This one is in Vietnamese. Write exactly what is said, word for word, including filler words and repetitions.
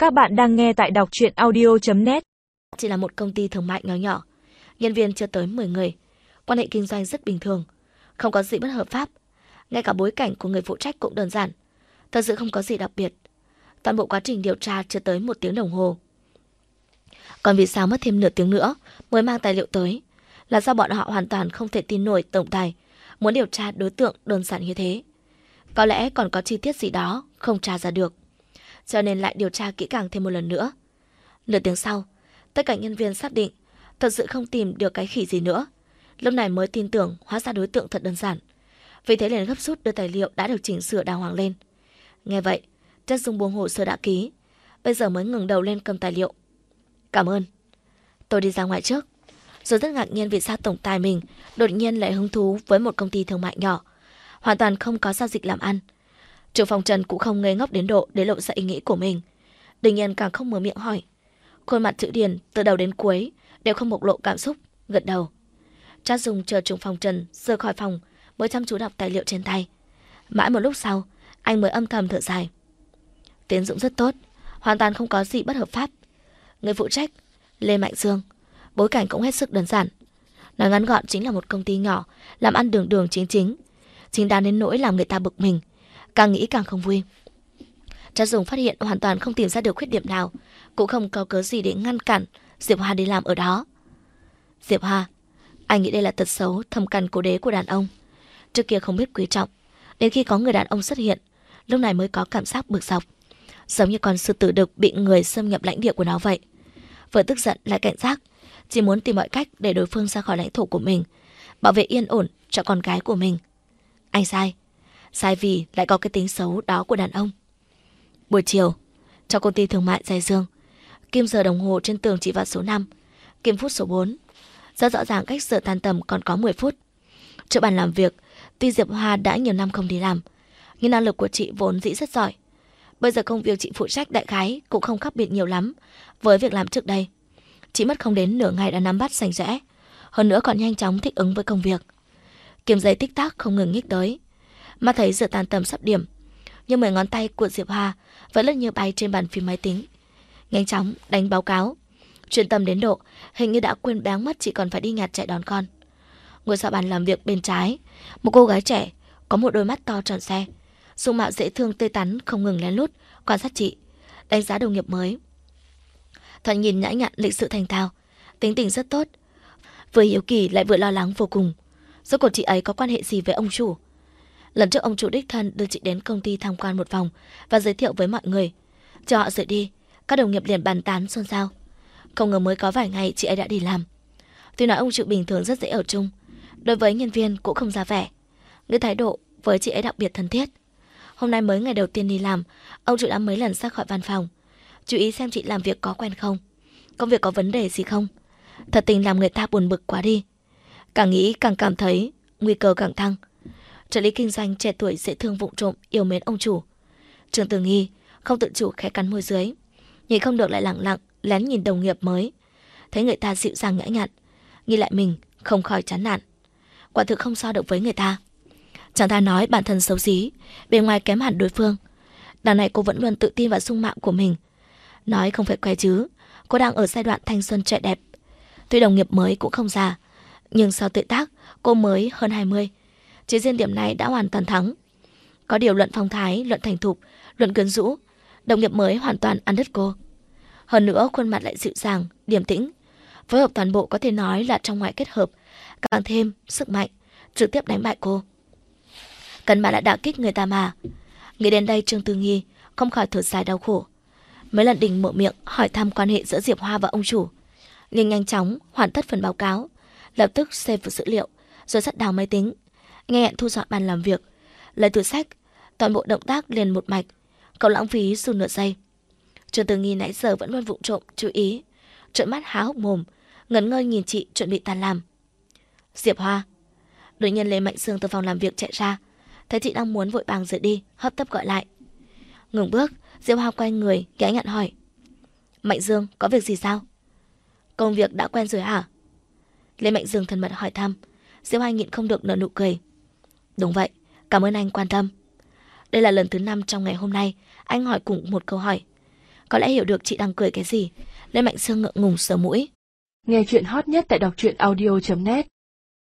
Các bạn đang nghe tại đọc truyện audio chấm net. Chỉ là một công ty thương mại nhỏ nhỏ, nhân viên chưa tới mười người, quan hệ kinh doanh rất bình thường, không có gì bất hợp pháp. Ngay cả bối cảnh của người phụ trách cũng đơn giản, thật sự không có gì đặc biệt. Toàn bộ quá trình điều tra chưa tới một tiếng đồng hồ. Còn vì sao mất thêm nửa tiếng nữa mới mang tài liệu tới, là do bọn họ hoàn toàn không thể tin nổi tổng tài muốn điều tra đối tượng đơn giản như thế. Có lẽ còn có chi tiết gì đó không tra ra được, cho nên lại điều tra kỹ càng thêm một lần nữa. Nửa tiếng sau, tất cả nhân viên xác định thật sự không tìm được cái khỉ gì nữa. Lúc này mới tin tưởng hóa ra đối tượng thật đơn giản. Vì thế liền gấp rút đưa tài liệu đã được chỉnh sửa đàng hoàng lên. Nghe vậy, Trác Dung buông hồ sơ đã ký, bây giờ mới ngừng đầu lên cầm tài liệu. Cảm ơn. Tôi đi ra ngoài trước. Rồi rất ngạc nhiên vì sao tổng tài mình đột nhiên lại hứng thú với một công ty thương mại nhỏ, hoàn toàn không có giao dịch làm ăn. Trưởng phòng Trần cũng không ngây ngốc đến độ để lộ ra ý nghĩ của mình. Đình Nhiên càng không mở miệng hỏi. Khuôn mặt Chữ Điền từ đầu đến cuối đều không bộc lộ cảm xúc, gật đầu. Trác Dung chờ trưởng phòng Trần rời khỏi phòng mới chăm chú đọc tài liệu trên tay. Mãi một lúc sau, anh mới âm thầm thở dài. Tiến dụng rất tốt, hoàn toàn không có gì bất hợp pháp. Người phụ trách Lê Mạnh Dương, bối cảnh cũng hết sức đơn giản. Nói ngắn gọn chính là một công ty nhỏ, làm ăn đường đường chính chính, chính đáng đến nỗi làm người ta bực mình, càng nghĩ càng không vui. Trác Dung phát hiện hoàn toàn không tìm ra được khuyết điểm nào, cũng không có cớ gì để ngăn cản Diệp Hoa đi làm ở đó. Diệp Hoa, anh nghĩ đây là tật xấu thâm căn cố đế của đàn ông. Trước kia không biết quý trọng, đến khi có người đàn ông xuất hiện, lúc này mới có cảm giác bực dọc, giống như con sư tử đực bị người xâm nhập lãnh địa của nó vậy. Vừa tức giận lại cảnh giác, chỉ muốn tìm mọi cách để đối phương ra khỏi lãnh thổ của mình, bảo vệ yên ổn cho con gái của mình. Anh sai, sai vì lại có cái tính xấu đó của đàn ông. Buổi chiều, trong công ty thương mại Giai Dương, kim giờ đồng hồ trên tường chỉ vào số năm, kim phút số bốn. Rất rõ ràng cách giờ tan tầm còn có mười phút. Chỗ bàn làm việc, tuy Diệp Hoa đã nhiều năm không đi làm, nhưng năng lực của chị vốn dĩ rất giỏi. Bây giờ công việc chị phụ trách đại khái cũng không khác biệt nhiều lắm với việc làm trước đây. Chị mất không đến nửa ngày đã nắm bắt sành rẽ, hơn nữa còn nhanh chóng thích ứng với công việc. Kim giấy tích tắc không ngừng nhích tới, mà thấy giờ tan tầm sắp điểm, nhưng mười ngón tay của Diệp Hoa vẫn lướt như bay trên bàn phím máy tính, nhanh chóng đánh báo cáo, chuyên tâm đến độ hình như đã quên béng mất chị còn phải đi nhặt chạy đón con. Ngồi sau bàn làm việc bên trái, một cô gái trẻ có một đôi mắt to tròn xe, dung mạo dễ thương tươi tắn không ngừng lén lút quan sát chị, đánh giá đồng nghiệp mới. Thoạt nhìn nhã nhặn lịch sự thành thạo, tính tình rất tốt, vừa hiếu kỳ lại vừa lo lắng vô cùng. Rốt cuộc chị ấy có quan hệ gì với ông chủ? Lần trước ông chủ đích thân đưa chị đến công ty tham quan một vòng và giới thiệu với mọi người. Chờ họ rời đi, các đồng nghiệp liền bàn tán xôn xao. Không ngờ mới có vài ngày chị ấy đã đi làm. Tuy nói ông chủ bình thường rất dễ ở chung, đối với nhân viên cũng không ra vẻ, nhưng thái độ với chị ấy đặc biệt thân thiết. Hôm nay mới ngày đầu tiên đi làm, ông chủ đã mấy lần ra khỏi văn phòng, chú ý xem chị làm việc có quen không, công việc có vấn đề gì không. Thật tình làm người ta buồn bực quá đi. Càng nghĩ càng cảm thấy nguy cơ càng tăng. Trợ lý kinh doanh trẻ tuổi dễ thương vụng trộm yêu mến ông chủ. Trương Tử Nghi không tự chủ khẽ cắn môi dưới, nhìn không được lại lặng lặng lén nhìn đồng nghiệp mới. Thấy người ta dịu dàng nhã nhặn, nghĩ lại mình không khỏi chán nản. Quả thực không so được với người ta. Chẳng ta nói bản thân xấu xí, bề ngoài kém hẳn đối phương. Đằng này cô vẫn luôn tự tin vào dung mạo của mình. Nói không phải khoe chứ, cô đang ở giai đoạn thanh xuân trẻ đẹp. Tuy đồng nghiệp mới cũng không già, nhưng sau tuổi tác cô mới hơn hai mươi. Chỉ riêng điểm này đã hoàn toàn thắng. Có điều luận phong thái, luận thành thục, luận quyến rũ, đồng nghiệp mới hoàn toàn ăn đứt cô. Hơn nữa khuôn mặt lại dịu dàng, điềm tĩnh, phối hợp toàn bộ có thể nói là trong ngoài kết hợp, càng thêm sức mạnh, trực tiếp đánh bại cô. Cần mà đã đả kích người ta mà. Nghĩ đến đây Trương Tư Nghi không khỏi thở dài đau khổ. Mấy lần Đình mở miệng hỏi thăm quan hệ giữa Diệp Hoa và ông chủ, liền nhanh chóng hoàn tất phần báo cáo, lập tức save vào dữ liệu, rồi sắt đào máy tính, nghe hẹn thu dọn bàn làm việc, lấy túi sách, toàn bộ động tác liền một mạch, không lãng phí dù nửa giây. Trương Tư Nghi nãy giờ vẫn luôn vụng trộm chú ý, trợn mắt há hốc mồm, ngẩn ngơ nhìn chị chuẩn bị tan làm. Diệp Hoa. Đột nhiên Lê Mạnh Dương từ phòng làm việc chạy ra, thấy chị đang muốn vội vàng rời đi, hấp tấp gọi lại. Ngừng bước, Diệp Hoa quay người, ghé nhặn hỏi. Mạnh Dương, có việc gì sao? Công việc đã quen rồi hả? Lê Mạnh Dương thân mật hỏi thăm. Diệp Hoa nhịn không được nở nụ cười. Đúng vậy, cảm ơn anh quan tâm. Đây là lần thứ năm trong ngày hôm nay anh hỏi cùng một câu hỏi. có lẽ hiểu được chị đang cười cái gì, nên Mạnh Sương ngượng ngùng sờ mũi. Nghe chuyện hot nhất tại đọc truyện audio chấm net.